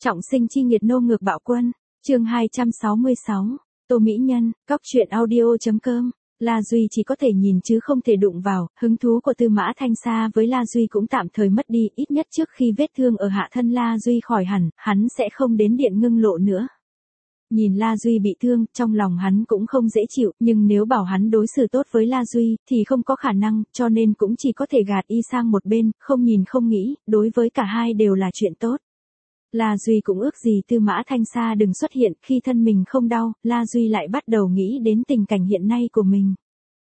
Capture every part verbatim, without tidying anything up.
Trọng sinh chi nghiệt nô ngược bạo quân, chương hai trăm sáu mươi sáu, Tô Mỹ Nhân, cóc truyện audio.com, La Duy chỉ có thể nhìn chứ không thể đụng vào, hứng thú của Tư Mã Thanh Sa với La Duy cũng tạm thời mất đi, ít nhất trước khi vết thương ở hạ thân La Duy khỏi hẳn, hắn sẽ không đến điện ngưng lộ nữa. Nhìn La Duy bị thương, trong lòng hắn cũng không dễ chịu, nhưng nếu bảo hắn đối xử tốt với La Duy, thì không có khả năng, cho nên cũng chỉ có thể gạt y sang một bên, không nhìn không nghĩ, đối với cả hai đều là chuyện tốt. La Duy cũng ước gì Tư Mã Thanh Sa đừng xuất hiện, khi thân mình không đau, La Duy lại bắt đầu nghĩ đến tình cảnh hiện nay của mình.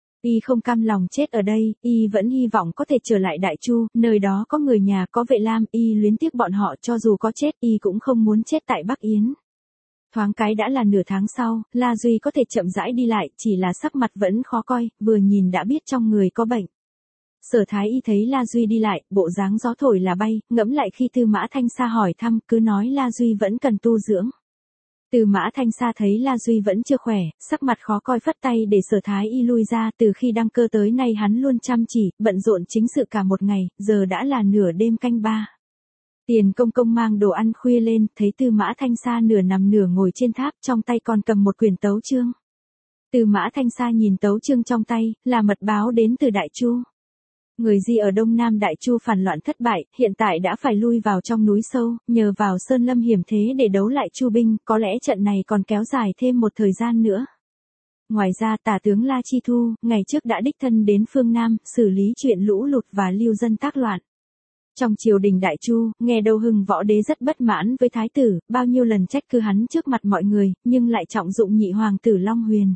Y không cam lòng chết ở đây, Y vẫn hy vọng có thể trở lại Đại Chu, nơi đó có người nhà, có Vệ Lam, Y luyến tiếc bọn họ, cho dù có chết, Y cũng không muốn chết tại Bắc Yến. Thoáng cái đã là nửa tháng sau, La Duy có thể chậm rãi đi lại, chỉ là sắc mặt vẫn khó coi, vừa nhìn đã biết trong người có bệnh. Sở Thái Y thấy La Duy đi lại, bộ dáng gió thổi là bay, ngẫm lại khi Tư Mã Thanh Sa hỏi thăm, cứ nói La Duy vẫn cần tu dưỡng. Tư Mã Thanh Sa thấy La Duy vẫn chưa khỏe, sắc mặt khó coi phất tay để Sở Thái Y lui ra, từ khi đăng cơ tới nay hắn luôn chăm chỉ, bận rộn chính sự cả một ngày, giờ đã là nửa đêm canh ba. Tiền Công Công mang đồ ăn khuya lên, thấy Tư Mã Thanh Sa nửa nằm nửa ngồi trên tháp, trong tay còn cầm một quyển tấu chương. Tư Mã Thanh Sa nhìn tấu chương trong tay, là mật báo đến từ Đại Chu. Người Di ở Đông Nam Đại Chu phản loạn thất bại, hiện tại đã phải lui vào trong núi sâu, nhờ vào sơn lâm hiểm thế để đấu lại Chu binh, có lẽ trận này còn kéo dài thêm một thời gian nữa. Ngoài ra tả tướng La Chi Thu, ngày trước đã đích thân đến phương Nam, xử lý chuyện lũ lụt và lưu dân tác loạn. Trong triều đình Đại Chu, nghe đâu Hưng Võ Đế rất bất mãn với thái tử, bao nhiêu lần trách cứ hắn trước mặt mọi người, nhưng lại trọng dụng nhị hoàng tử Long Huyền.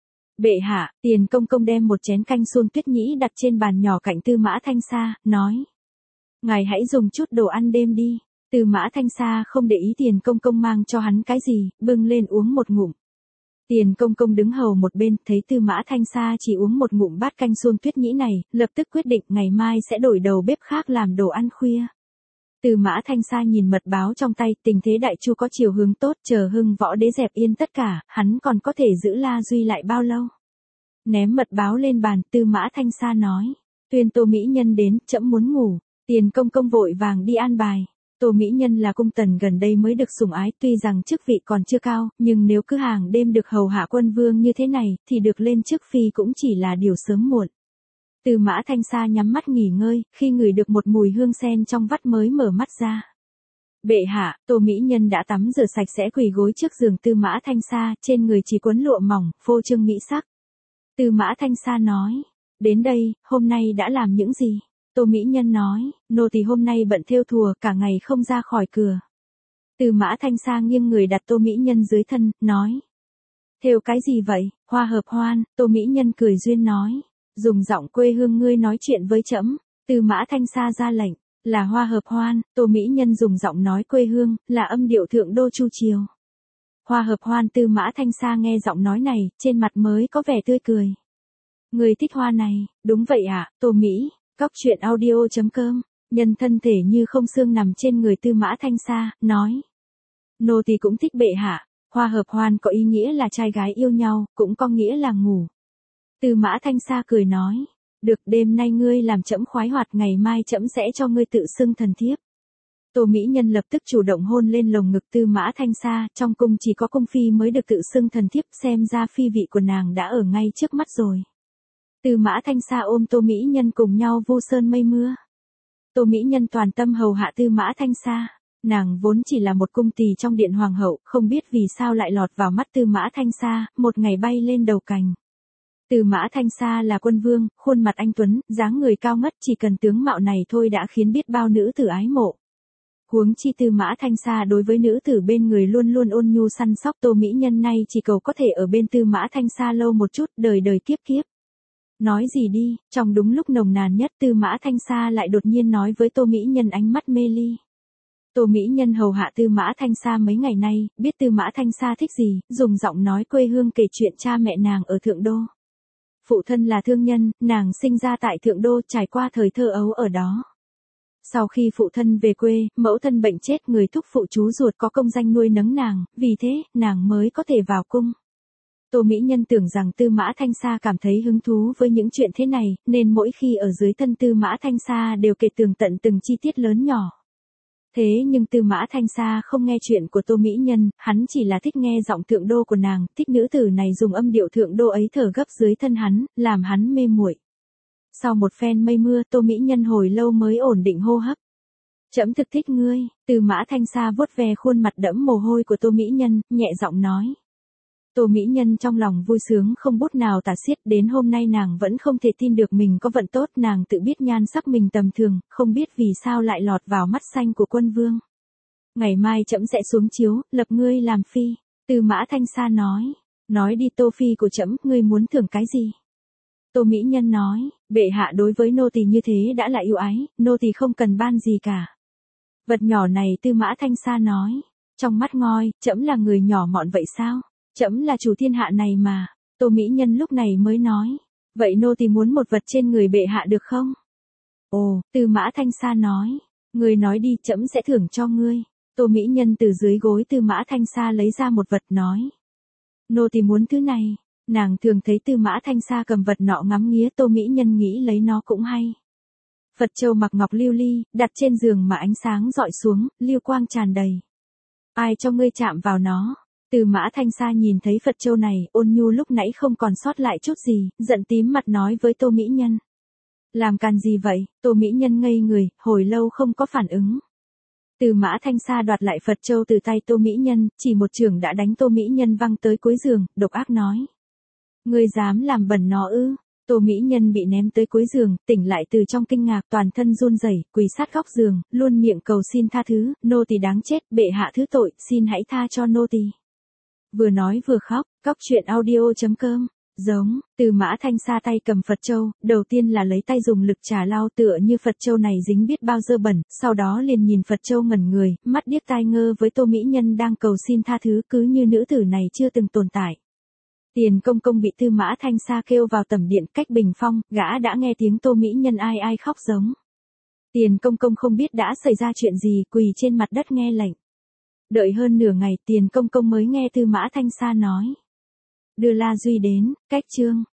Bệ hạ, Tiền Công Công đem một chén canh suông tuyết nhĩ đặt trên bàn nhỏ cạnh Tư Mã Thanh Sa, nói. Ngài hãy dùng chút đồ ăn đêm đi. Tư Mã Thanh Sa không để ý Tiền Công Công mang cho hắn cái gì, bưng lên uống một ngụm. Tiền Công Công đứng hầu một bên, thấy Tư Mã Thanh Sa chỉ uống một ngụm bát canh suông tuyết nhĩ này, lập tức quyết định ngày mai sẽ đổi đầu bếp khác làm đồ ăn khuya. Tư Mã Thanh Sa nhìn mật báo trong tay, tình thế Đại Chu có chiều hướng tốt, chờ Hưng Võ Đế dẹp yên tất cả, hắn còn có thể giữ La Duy lại bao lâu. Ném mật báo lên bàn, Tư Mã Thanh Sa nói, tuyên Tô Mỹ Nhân đến, trẫm muốn ngủ. Tiền Công Công vội vàng đi an bài. Tô Mỹ Nhân là cung tần gần đây mới được sủng ái, tuy rằng chức vị còn chưa cao, nhưng nếu cứ hàng đêm được hầu hạ quân vương như thế này, thì được lên chức phi cũng chỉ là điều sớm muộn. Tư Mã Thanh Sa nhắm mắt nghỉ ngơi, khi ngửi được một mùi hương sen trong vắt mới mở mắt ra. Bệ hạ, Tô Mỹ Nhân đã tắm rửa sạch sẽ quỳ gối trước giường Tư Mã Thanh Sa, trên người chỉ quấn lụa mỏng, phô trương mỹ sắc. Tư Mã Thanh Sa nói, đến đây, hôm nay đã làm những gì? Tô Mỹ Nhân nói, nô tỳ hôm nay bận thêu thùa, cả ngày không ra khỏi cửa. Tư Mã Thanh Sa nghiêng người đặt Tô Mỹ Nhân dưới thân, nói. Thêu cái gì vậy? Hoa hợp hoan. Tô Mỹ Nhân cười duyên nói. Dùng giọng quê hương ngươi nói chuyện với trẫm. Tư Mã Thanh Sa ra lệnh, là hoa hợp hoan. Tô Mỹ Nhân dùng giọng nói quê hương, là âm điệu thượng đô Chu triều. Hoa hợp hoan. Tư Mã Thanh Sa nghe giọng nói này, trên mặt mới có vẻ tươi cười. Người thích hoa này, đúng vậy ạ, à, Tô Mỹ. Cóc truyện audio.com, nhân thân thể như không xương nằm trên người Tư Mã Thanh Sa, nói. Nô tỳ cũng thích bệ hạ, hoa hợp hoan có ý nghĩa là trai gái yêu nhau, cũng có nghĩa là ngủ. Tư Mã Thanh Sa cười nói, được, đêm nay ngươi làm trẫm khoái hoạt, ngày mai trẫm sẽ cho ngươi tự xưng thần thiếp. Tô Mỹ Nhân lập tức chủ động hôn lên lồng ngực Tư Mã Thanh Sa, trong cung chỉ có cung phi mới được tự xưng thần thiếp, xem ra phi vị của nàng đã ở ngay trước mắt rồi. Tư Mã Thanh Sa ôm Tô Mỹ Nhân cùng nhau vu sơn mây mưa. Tô Mỹ Nhân toàn tâm hầu hạ Tư Mã Thanh Sa. Nàng vốn chỉ là một cung tỳ trong điện hoàng hậu, không biết vì sao lại lọt vào mắt Tư Mã Thanh Sa, một ngày bay lên đầu cành. Tư Mã Thanh Sa là quân vương, khuôn mặt anh tuấn, dáng người cao ngất, chỉ cần tướng mạo này thôi đã khiến biết bao nữ tử ái mộ. Huống chi Tư Mã Thanh Sa đối với nữ tử bên người luôn luôn ôn nhu săn sóc, Tô Mỹ Nhân nay chỉ cầu có thể ở bên Tư Mã Thanh Sa lâu một chút, đời đời kiếp kiếp. Nói gì đi, trong đúng lúc nồng nàn nhất Tư Mã Thanh Sa lại đột nhiên nói với Tô Mỹ Nhân ánh mắt mê ly. Tô Mỹ Nhân hầu hạ Tư Mã Thanh Sa mấy ngày nay, biết Tư Mã Thanh Sa thích gì, dùng giọng nói quê hương kể chuyện cha mẹ nàng ở Thượng Đô. Phụ thân là thương nhân, nàng sinh ra tại Thượng Đô, trải qua thời thơ ấu ở đó. Sau khi phụ thân về quê, mẫu thân bệnh chết, người thúc phụ chú ruột có công danh nuôi nấng nàng, vì thế, nàng mới có thể vào cung. Tô Mỹ Nhân tưởng rằng Tư Mã Thanh Sa cảm thấy hứng thú với những chuyện thế này, nên mỗi khi ở dưới thân Tư Mã Thanh Sa đều kể tường tận từng chi tiết lớn nhỏ. Thế nhưng Tư Mã Thanh Sa không nghe chuyện của Tô Mỹ Nhân, hắn chỉ là thích nghe giọng thượng đô của nàng, thích nữ tử này dùng âm điệu thượng đô ấy thở gấp dưới thân hắn, làm hắn mê muội. Sau một phen mây mưa, Tô Mỹ Nhân hồi lâu mới ổn định hô hấp. Trẫm thực thích ngươi, Tư Mã Thanh Sa vuốt ve khuôn mặt đẫm mồ hôi của Tô Mỹ Nhân, nhẹ giọng nói. Tô Mỹ Nhân trong lòng vui sướng không bút nào tả xiết, đến hôm nay nàng vẫn không thể tin được mình có vận tốt, nàng tự biết nhan sắc mình tầm thường, không biết vì sao lại lọt vào mắt xanh của quân vương. Ngày mai trẫm sẽ xuống chiếu, lập ngươi làm phi, Tư Mã Thanh Sa nói. Nói đi Tô phi của trẫm, ngươi muốn thưởng cái gì? Tô Mỹ Nhân nói, bệ hạ đối với nô tỳ như thế đã là yêu ái, nô tỳ không cần ban gì cả. Vật nhỏ này Tư Mã Thanh Sa nói, trong mắt ngoi, trẫm là người nhỏ mọn vậy sao? Trẫm là chủ thiên hạ này mà. Tô Mỹ Nhân lúc này mới nói, vậy nô tỳ muốn một vật trên người bệ hạ được không? Ồ, Tư Mã Thanh Sa nói, ngươi nói đi, trẫm sẽ thưởng cho ngươi. Tô Mỹ Nhân từ dưới gối Tư Mã Thanh Sa lấy ra một vật nói, nô tỳ muốn thứ này. Nàng thường thấy Tư Mã Thanh Sa cầm vật nọ ngắm nghía, Tô Mỹ Nhân nghĩ lấy nó cũng hay. Phật châu mặc ngọc lưu ly, đặt trên giường mà ánh sáng rọi xuống, lưu quang tràn đầy. Ai cho ngươi chạm vào nó? Tư Mã Thanh Sa nhìn thấy Phật châu này, ôn nhu lúc nãy không còn sót lại chút gì, giận tím mặt nói với Tô Mỹ Nhân. Làm càn gì vậy? Tô Mỹ Nhân ngây người, hồi lâu không có phản ứng. Tư Mã Thanh Sa đoạt lại Phật châu từ tay Tô Mỹ Nhân, chỉ một chưởng đã đánh Tô Mỹ Nhân văng tới cuối giường, độc ác nói. Ngươi dám làm bẩn nó ư? Tô Mỹ Nhân bị ném tới cuối giường, tỉnh lại từ trong kinh ngạc, toàn thân run rẩy, quỳ sát góc giường, luôn miệng cầu xin tha thứ, nô tỳ đáng chết, bệ hạ thứ tội, xin hãy tha cho nô tỳ. Vừa nói vừa khóc, cóc truyện audio chấm com. Giống, Tư Mã Thanh Sa tay cầm Phật châu, đầu tiên là lấy tay dùng lực trà lau tựa như Phật châu này dính biết bao dơ bẩn, sau đó liền nhìn Phật châu ngẩn người, mắt điếc tai ngơ với Tô Mỹ Nhân đang cầu xin tha thứ, cứ như nữ tử này chưa từng tồn tại. Tiền Công Công bị Tư Mã Thanh Sa kêu vào tẩm điện cách bình phong, gã đã nghe tiếng Tô Mỹ Nhân ai ai khóc giống. Tiền Công Công không biết đã xảy ra chuyện gì, quỳ trên mặt đất nghe lệnh. Đợi hơn nửa ngày, Tiền Công Công mới nghe Tư Mã Thanh Sa nói. Đưa La Duy đến, cách chương.